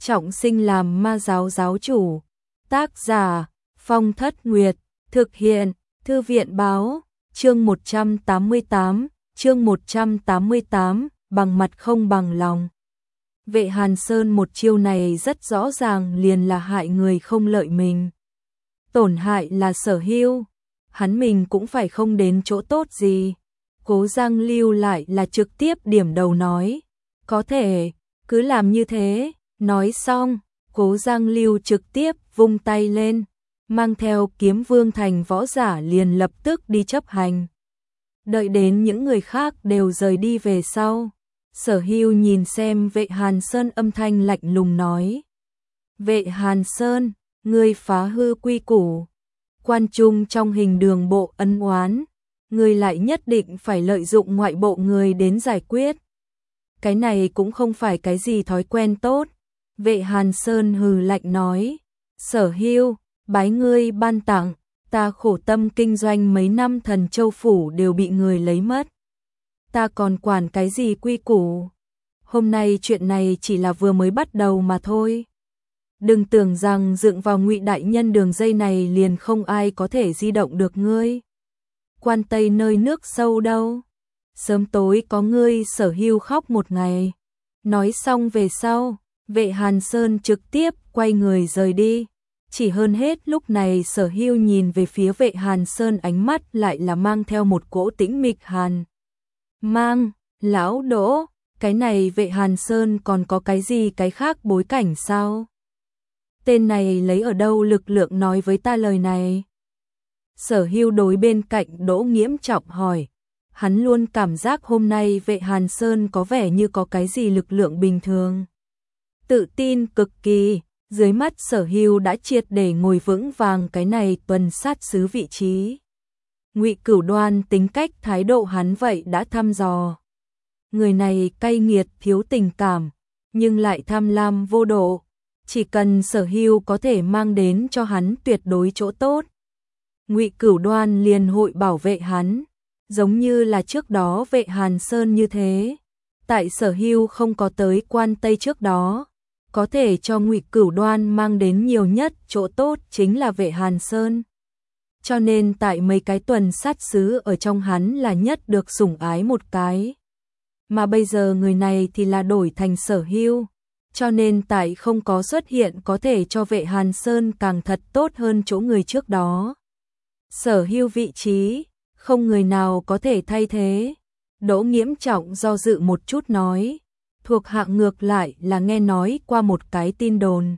trọng sinh làm ma giáo giáo chủ. Tác giả Phong Thất Nguyệt, thực hiện Thư viện Báo. Chương 188, bằng mặt không bằng lòng. Vệ Hàn Sơn một chiêu này rất rõ ràng liền là hại người không lợi mình. Tổn hại là Sở Hưu, hắn mình cũng phải không đến chỗ tốt gì. Cố Giang Lưu lại là trực tiếp điểm đầu nói, có thể, cứ làm như thế. Nói xong, Cố Giang Lưu trực tiếp vung tay lên, mang theo Kiếm Vương thành võ giả liền lập tức đi chấp hành. Đợi đến những người khác đều rời đi về sau, Sở Hưu nhìn xem Vệ Hàn Sơn âm thanh lạnh lùng nói. Vệ Hàn Sơn, ngươi phá hư quy củ. Quan trung trong hình đường bộ ân oán, ngươi lại nhất định phải lợi dụng ngoại bộ người đến giải quyết. Cái này cũng không phải cái gì thói quen tốt. Vệ Hàn Sơn hừ lạnh nói. Sở Hưu, bái ngươi ban tặng, ta khổ tâm kinh doanh mấy năm Thần Châu Phủ đều bị người lấy mất. Ta còn quản cái gì quy củ? Hôm nay chuyện này chỉ là vừa mới bắt đầu mà thôi. Đừng tưởng rằng dựng vào Ngụy đại nhân đường dây này liền không ai có thể di động được ngươi. Quan Tây nơi nước sâu đâu, sớm tối có ngươi. Sở Hưu khóc một ngày. Nói xong về sau, Vệ Hàn Sơn trực tiếp quay người rời đi. Chỉ hơn hết lúc này Sở Hưu nhìn về phía Vệ Hàn Sơn, ánh mắt lại là mang theo một cỗ tĩnh mịch hàn mang. Lão Đỗ, cái này Vệ Hàn Sơn còn có cái gì cái khác bối cảnh sao? Tên này lấy ở đâu lực lượng nói với ta lời này? Sở Hưu đối bên cạnh Đỗ Nghiễm Trọng hỏi. Hắn luôn cảm giác hôm nay Vệ Hàn Sơn có vẻ như có cái gì lực lượng bình thường. Tự tin cực kỳ, dưới mắt Sở Hưu đã triệt để ngồi vững vàng cái này tuần sát sứ vị trí. Ngụy Cửu Đoan tính cách thái độ hắn vậy đã thăm dò. Người này cay nghiệt thiếu tình cảm, nhưng lại tham lam vô độ. Chỉ cần Sở Hưu có thể mang đến cho hắn tuyệt đối chỗ tốt, Ngụy Cửu Đoan liền hội bảo vệ hắn, giống như là trước đó Vệ Hàn Sơn như thế. Tại Sở Hưu không có tới Quan Tây trước đó, có thể cho Ngụy Cửu Đoan mang đến nhiều nhất chỗ tốt chính là Vệ Hàn Sơn. Cho nên tại mấy cái tuần sát sứ ở trong hắn là nhất được sủng ái một cái. Mà bây giờ người này thì là đổi thành Sở Hưu, cho nên tại không có xuất hiện có thể cho Vệ Hàn Sơn càng thật tốt hơn chỗ người trước đó. Sở Hưu vị trí, không người nào có thể thay thế. Đỗ Nghiễm Trọng do dự một chút nói. Thuộc hạ ngược lại là nghe nói qua một cái tin đồn.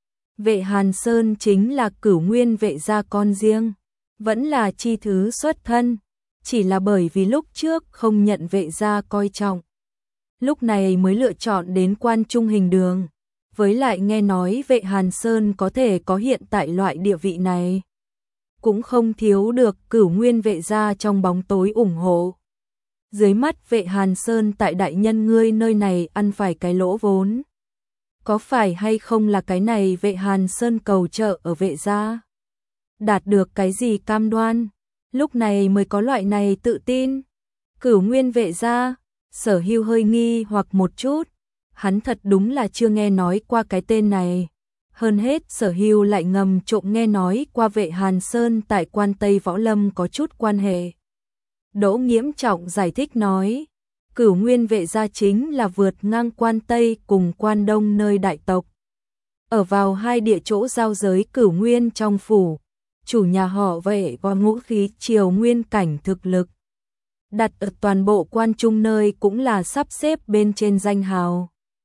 Vệ Hàn Sơn chính là Cửu Nguyên Vệ gia con riêng, vẫn là chi thứ xuất thân, chỉ là bởi vì lúc trước không nhận Vệ gia coi trọng, lúc này mới lựa chọn đến Quan Trung hình đường. Với lại nghe nói Vệ Hàn Sơn có thể có hiện tại loại địa vị này, cũng không thiếu được Cửu Nguyên Vệ gia trong bóng tối ủng hộ. Dưới mắt Vệ Hàn Sơn tại đại nhân ngươi nơi này ăn phải cái lỗ vốn. Có phải hay không là cái này Vệ Hàn Sơn cầu trợ ở Vệ gia? Đạt được cái gì cam đoan? Lúc này mới có loại này tự tin. Cửu Nguyên Vệ gia, Sở Hưu hơi nghi hoặc một chút. Hắn thật đúng là chưa nghe nói qua cái tên này. Hơn hết Sở Hưu lại ngầm trộm nghe nói qua Vệ Hàn Sơn tại Quan Tây Võ Lâm có chút quan hệ. Đỗ Nghiễm Trọng giải thích nói, Cửu Nguyên Vệ gia chính là vượt ngang Quan Tây cùng Quan Đông nơi đại tộc. Ở vào hai địa chỗ giao giới Cửu Nguyên trong phủ, chủ nhà họ Vệ có ngũ khí triều nguyên cảnh thực lực. Đặt ở toàn bộ Quan Trung nơi cũng là sắp xếp bên trên danh hào.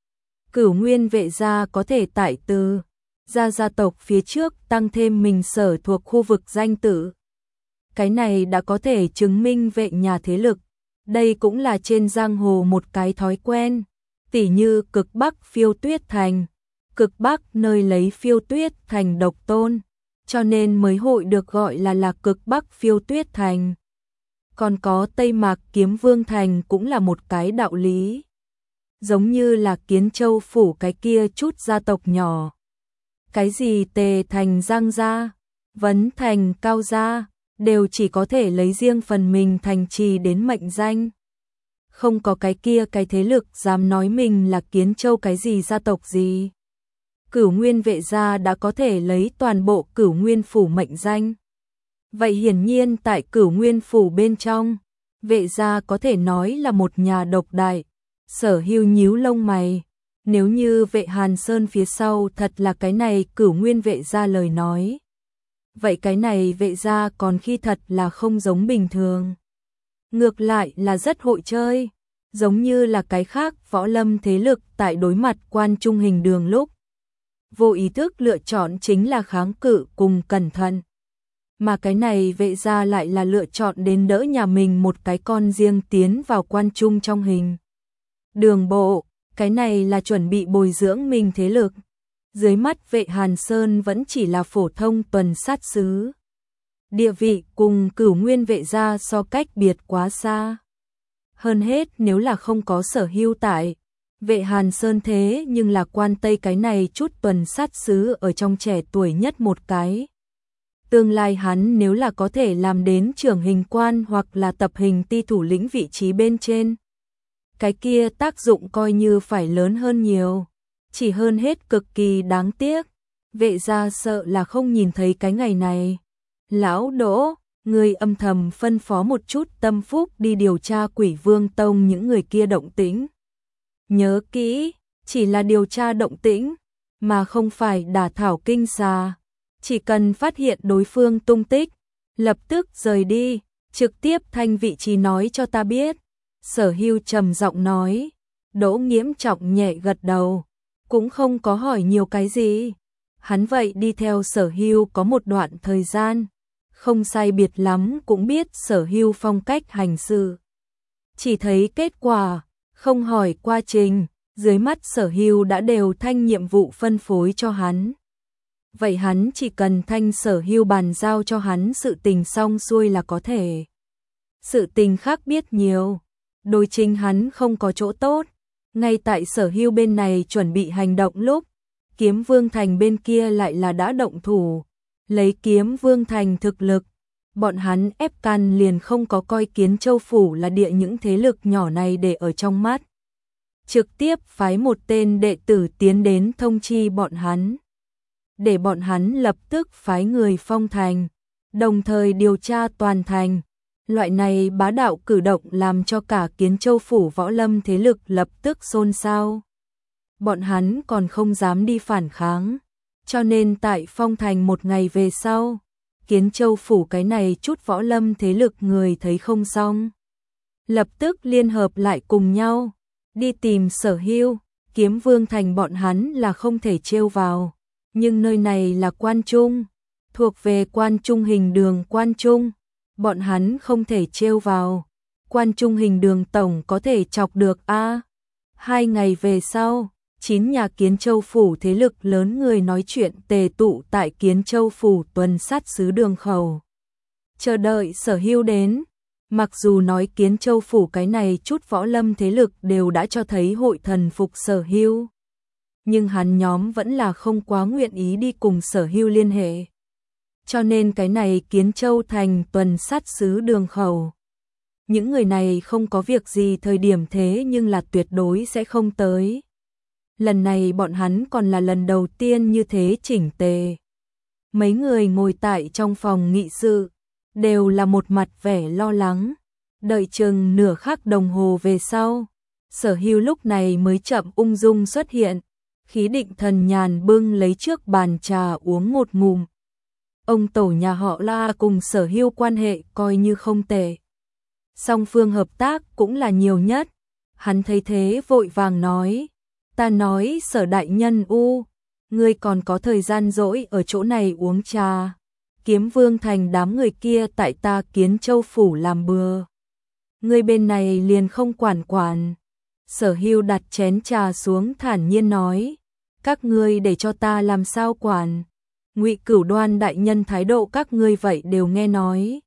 Cửu Nguyên Vệ gia có thể tại từ gia tộc phía trước tăng thêm mình sở thuộc khu vực danh tự. Cái này đã có thể chứng minh Vệ nhà thế lực. Đây cũng là trên giang hồ một cái thói quen. Tỉ như cực Bắc Phiêu Tuyết Thành, cực Bắc nơi lấy Phiêu Tuyết Thành độc tôn, cho nên mới hội được gọi là cực Bắc Phiêu Tuyết Thành. Còn có Tây Mạc Kiếm Vương Thành cũng là một cái đạo lý. Giống như là Kiến Châu phủ cái kia chút gia tộc nhỏ. Cái gì Tề Thành Giang gia, Vấn Thành Cao gia, đều chỉ có thể lấy riêng phần mình thành trì đến mệnh danh. Không có cái kia cái thế lực dám nói mình là Kiến Châu cái gì gia tộc gì. Cửu Nguyên vệ gia đã có thể lấy toàn bộ Cửu Nguyên phủ mệnh danh. Vậy hiển nhiên tại Cửu Nguyên phủ bên trong, vệ gia có thể nói là một nhà độc đại. Sở Hưu nhíu lông mày, nếu như vệ Hàn Sơn phía sau thật là cái này Cửu Nguyên vệ gia lời nói. Vậy cái này vệ gia còn khi thật là không giống bình thường. Ngược lại là rất hội chơi, giống như là cái khác võ lâm thế lực tại đối mặt Quan Trung Hình Đường lúc. Vô ý thức lựa chọn chính là kháng cự cùng cẩn thận. Mà cái này vệ gia lại là lựa chọn đến đỡ nhà mình một cái con riêng tiến vào Quan Trung trong Hình Đường bộ, cái này là chuẩn bị bồi dưỡng mình thế lực. Dưới mắt vệ Hàn Sơn vẫn chỉ là phổ thông tuần sát sứ. Địa vị cùng Cửu Nguyên vệ gia so cách biệt quá xa. Hơn hết nếu là không có Sở Hưu tại, vệ Hàn Sơn thế nhưng là quan Tây cái này chút tuần sát sứ ở trong trẻ tuổi nhất một cái. Tương lai hắn nếu là có thể làm đến trưởng hình quan hoặc là tập hình ti thủ lĩnh vị trí bên trên, cái kia tác dụng coi như phải lớn hơn nhiều. Chỉ hơn hết cực kỳ đáng tiếc, vệ gia sợ là không nhìn thấy cái ngày này. Lão Đỗ, người âm thầm phân phó một chút tâm phúc đi điều tra Quỷ Vương Tông những người kia động tĩnh. Nhớ kỹ, chỉ là điều tra động tĩnh, mà không phải đả thảo kinh xà. Chỉ cần phát hiện đối phương tung tích, lập tức rời đi, trực tiếp thanh vị trí nói cho ta biết. Sở Hưu trầm giọng nói. Đỗ Nghiễm trọng nhẹ gật đầu, cũng không có hỏi nhiều cái gì. Hắn vậy đi theo Sở Hưu có một đoạn thời gian, không sai biệt lắm cũng biết Sở Hưu phong cách hành sự. Chỉ thấy kết quả, không hỏi quá trình, dưới mắt Sở Hưu đã đều thanh nhiệm vụ phân phối cho hắn. Vậy hắn chỉ cần thanh Sở Hưu bàn giao cho hắn sự tình xong xuôi là có thể. Sự tình khác biết nhiều, đối chính hắn không có chỗ tốt. Ngay tại Sở Hưu bên này chuẩn bị hành động lúc, Kiếm Vương Thành bên kia lại là đã động thủ. Lấy Kiếm Vương Thành thực lực, bọn hắn ép can liền không có coi Kiến Châu Phủ là địa những thế lực nhỏ này để ở trong mắt. Trực tiếp phái một tên đệ tử tiến đến thông chi bọn hắn. Để bọn hắn lập tức phái người phong thành, đồng thời điều tra toàn thành. Loại này bá đạo cử động làm cho cả Kiến Châu Phủ võ lâm thế lực lập tức xôn xao. Bọn hắn còn không dám đi phản kháng. Cho nên tại phong thành một ngày về sau, Kiến Châu Phủ cái này chút võ lâm thế lực người thấy không xong. Lập tức liên hợp lại cùng nhau, đi tìm Sở Hưu. Kiếm Vương Thành bọn hắn là không thể trêu vào. Nhưng nơi này là Quan Trung, thuộc về Quan Trung Hình Đường Quan Trung. Bọn hắn không thể trêu vào. Quan Trung Hình Đường tổng có thể chọc được a. 2 ngày về sau, 9 nhà Kiến Châu Phủ thế lực lớn người nói chuyện tề tụ tại Kiến Châu Phủ tuần sát sứ đường khẩu. Chờ đợi Sở Hưu đến. Mặc dù nói Kiến Châu Phủ cái này chút võ lâm thế lực đều đã cho thấy hội thần phục Sở Hưu, nhưng hắn nhóm vẫn là không quá nguyện ý đi cùng Sở Hưu liên hệ. Cho nên cái này Kiến Châu thành tuần sát sứ đường khẩu. Những người này không có việc gì thời điểm thế nhưng là tuyệt đối sẽ không tới. Lần này bọn hắn còn là lần đầu tiên như thế chỉnh tề. Mấy người ngồi tại trong phòng nghị sự, đều là một mặt vẻ lo lắng. Đợi chừng nửa khắc đồng hồ về sau, Sở Hưu lúc này mới chậm ung dung xuất hiện. Khí định thần nhàn bưng lấy trước bàn trà uống một ngụm. Ông tổ nhà họ La cùng Sở Hưu quan hệ coi như không tệ. Song phương hợp tác cũng là nhiều nhất. Hắn thấy thế vội vàng nói. Ta nói Sở đại nhân ngươi còn có thời gian rỗi ở chỗ này uống trà. Kiếm Vương Thành đám người kia tại ta Kiến Châu Phủ làm bừa. Ngươi bên này liền không quản. Sở Hưu đặt chén trà xuống thản nhiên nói. Các ngươi để cho ta làm sao quản. Ngụy Cửu Đoan đại nhân thái độ các ngươi vậy đều nghe nói.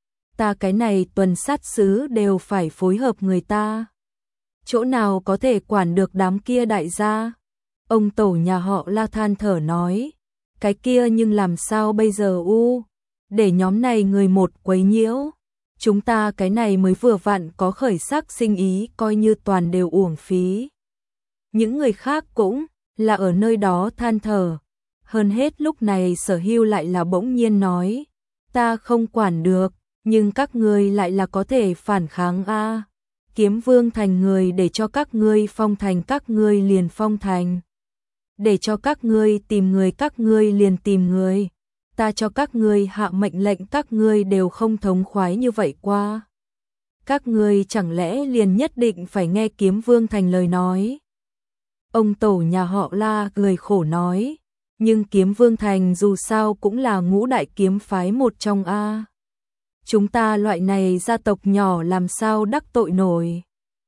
Ta cái này tuần sát sứ đều phải phối hợp người ta. Chỗ nào có thể quản được đám kia đại gia. Ông tổ nhà họ La than thở nói. Cái kia nhưng làm sao bây giờ để nhóm này người một quấy nhiễu. Chúng ta cái này mới vừa vặn có khởi sắc sinh ý coi như toàn đều uổng phí. Những người khác cũng là ở nơi đó than thở. Hơn hết lúc này Sở Hưu lại là bỗng nhiên nói, ta không quản được, nhưng các ngươi lại là có thể phản kháng a. Kiếm Vương thành người để cho các ngươi phong thành các ngươi liền phong thành. Để cho các ngươi tìm người các ngươi liền tìm người. Ta cho các ngươi hạ mệnh lệnh các ngươi đều không thống khoái như vậy qua. Các ngươi chẳng lẽ liền nhất định phải nghe Kiếm Vương thành lời nói. Ông tổ nhà họ La cười khổ nói, nhưng Kiếm Vương thành dù sao cũng là ngũ đại kiếm phái một trong a. Chúng ta loại này gia tộc nhỏ làm sao đắc tội nổi.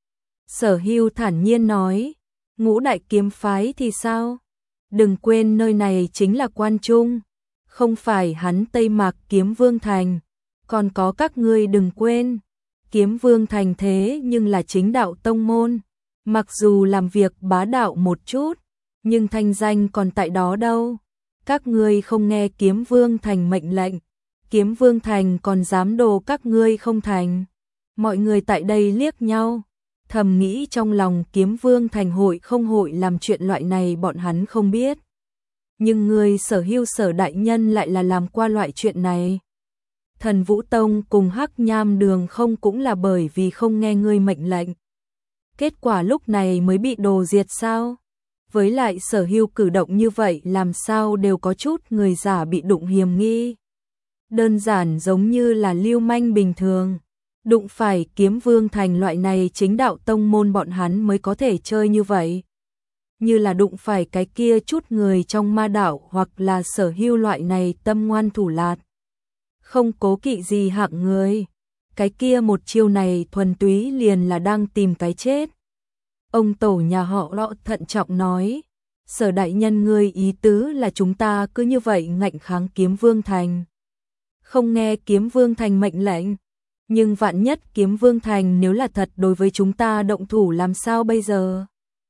Sở Hưu thản nhiên nói, ngũ đại kiếm phái thì sao? Đừng quên nơi này chính là Quan Trung, không phải hắn Tây Mạc Kiếm Vương thành, còn có các ngươi đừng quên, Kiếm Vương thành thế nhưng là chính đạo tông môn, mặc dù làm việc bá đạo một chút, nhưng thanh danh còn tại đó đâu. Các ngươi không nghe Kiếm Vương thành mệnh lệnh, Kiếm Vương thành còn dám đồ các ngươi không thành. Mọi người tại đây liếc nhau, thầm nghĩ trong lòng Kiếm Vương thành hội không hội làm chuyện loại này bọn hắn không biết. Nhưng người Sở Hưu Sở đại nhân lại là làm qua loại chuyện này. Thần Vũ Tông cùng Hắc Nham Đường không cũng là bởi vì không nghe ngươi mệnh lệnh. Kết quả lúc này mới bị đồ diệt sao? Với lại Sở Hưu cử động như vậy làm sao đều có chút người giả bị đụng hiềm nghi. Đơn giản giống như là lưu manh bình thường. Đụng phải Kiếm Vương thành loại này chính đạo tông môn bọn hắn mới có thể chơi như vậy. Như là đụng phải cái kia chút người trong ma đạo hoặc là Sở Hưu loại này tâm ngoan thủ lạt. Không cố kỵ gì hạng người. Cái kia một chiêu này thuần túy liền là đang tìm cái chết. Ông tổ nhà họ Lọ thận trọng nói, Sở đại nhân ngươi ý tứ là chúng ta cứ như vậy ngạnh kháng Kiếm Vương thành. Không nghe Kiếm Vương thành mệnh lệnh. Nhưng vạn nhất Kiếm Vương thành nếu là thật đối với chúng ta động thủ làm sao bây giờ?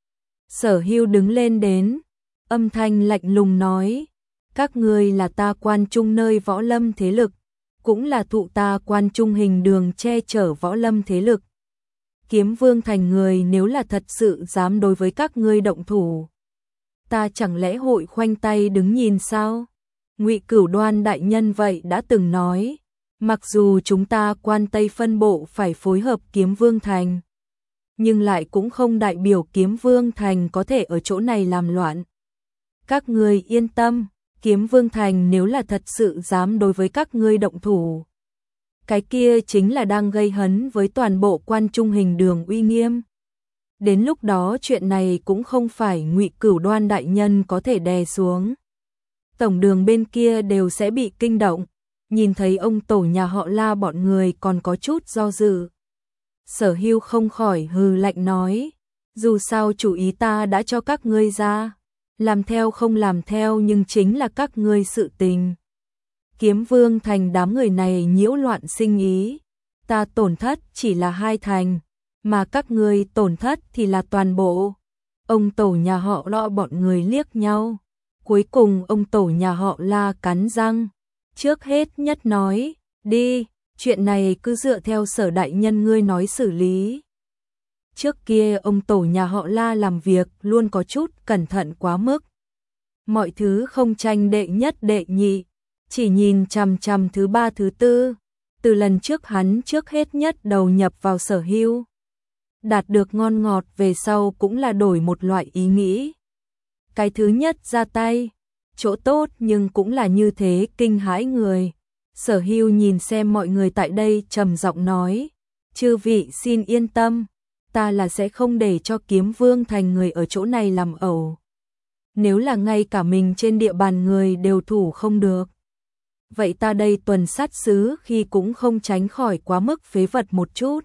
Sở Hưu đứng lên đến, âm thanh lạnh lùng nói, các ngươi là ta Quan Trung nơi võ lâm thế lực, cũng là thụ ta Quan Trung hình đường che chở võ lâm thế lực. Kiếm Vương thành người nếu là thật sự dám đối với các ngươi động thủ, ta chẳng lẽ hội khoanh tay đứng nhìn sao? Ngụy Cửu Đoan đại nhân vậy đã từng nói, mặc dù chúng ta Quan Tây phân bộ phải phối hợp Kiếm Vương thành, nhưng lại cũng không đại biểu Kiếm Vương thành có thể ở chỗ này làm loạn. Các ngươi yên tâm, Kiếm Vương thành nếu là thật sự dám đối với các ngươi động thủ, cái kia chính là đang gây hấn với toàn bộ Quan Trung hình đường uy nghiêm. Đến lúc đó chuyện này cũng không phải Ngụy Cửu Đoan đại nhân có thể đè xuống. Tổng đường bên kia đều sẽ bị kinh động, nhìn thấy ông tổ nhà họ La bọn người còn có chút do dự. Sở Hưu không khỏi hừ lạnh nói, dù sao chủ ý ta đã cho các ngươi ra, làm theo không làm theo nhưng chính là các ngươi sự tình. Kiếm Vương thành đám người này nhiễu loạn sinh ý, ta tổn thất chỉ là 2 thành, mà các ngươi tổn thất thì là toàn bộ. Ông tổ nhà họ Lọ bọn người liếc nhau, cuối cùng ông tổ nhà họ La cắn răng, trước hết nhất nói, đi, chuyện này cứ dựa theo Sở đại nhân ngươi nói xử lý. Trước kia ông tổ nhà họ La làm việc luôn có chút cẩn thận quá mức. Mọi thứ không tranh đệ nhất đệ nhị, chỉ nhìn chằm chằm thứ ba thứ tư. Từ lần trước hắn trước hết nhất đầu nhập vào Sở Hưu, đạt được ngon ngọt về sau cũng là đổi một loại ý nghĩ. Cái thứ nhất ra tay, chỗ tốt nhưng cũng là như thế kinh hãi người. Sở Hưu nhìn xem mọi người tại đây trầm giọng nói, chư vị xin yên tâm, ta là sẽ không để cho Kiếm Vương thành người ở chỗ này làm ẩu. Nếu là ngay cả mình trên địa bàn người đều thủ không được, vậy ta đây tuần sát sứ khi cũng không tránh khỏi quá mức phế vật một chút.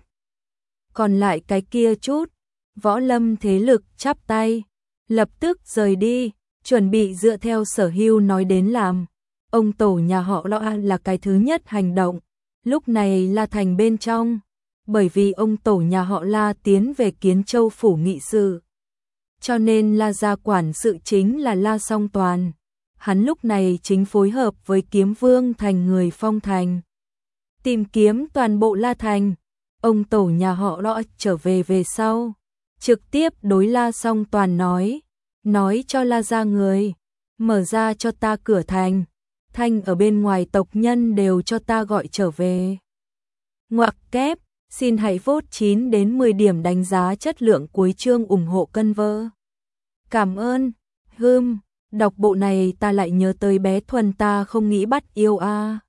Còn lại cái kia chút, võ lâm thế lực chắp tay, lập tức rời đi, chuẩn bị dựa theo Sở Hưu nói đến làm. Ông tổ nhà họ Lọ là cái thứ nhất hành động, lúc này La thành bên trong, bởi vì ông tổ nhà họ La tiến về Kiến Châu phủ nghị sự, cho nên La gia quản sự chính là La Song Toàn. Hắn lúc này chính phối hợp với Kiếm Vương thành người phong thành, tìm kiếm toàn bộ La thành. Ông tổ nhà họ Lọ trở về sau, trực tiếp đối La Song Toàn nói, nói cho La gia người, mở ra cho ta cửa thành, thanh ở bên ngoài tộc nhân đều cho ta gọi trở về. Ngoặc kép, xin hãy vote 9 đến 10 điểm đánh giá chất lượng cuối chương ủng hộ cân vơ. Cảm ơn, đọc bộ này ta lại nhớ tới bé Thuần ta không nghĩ bắt yêu a.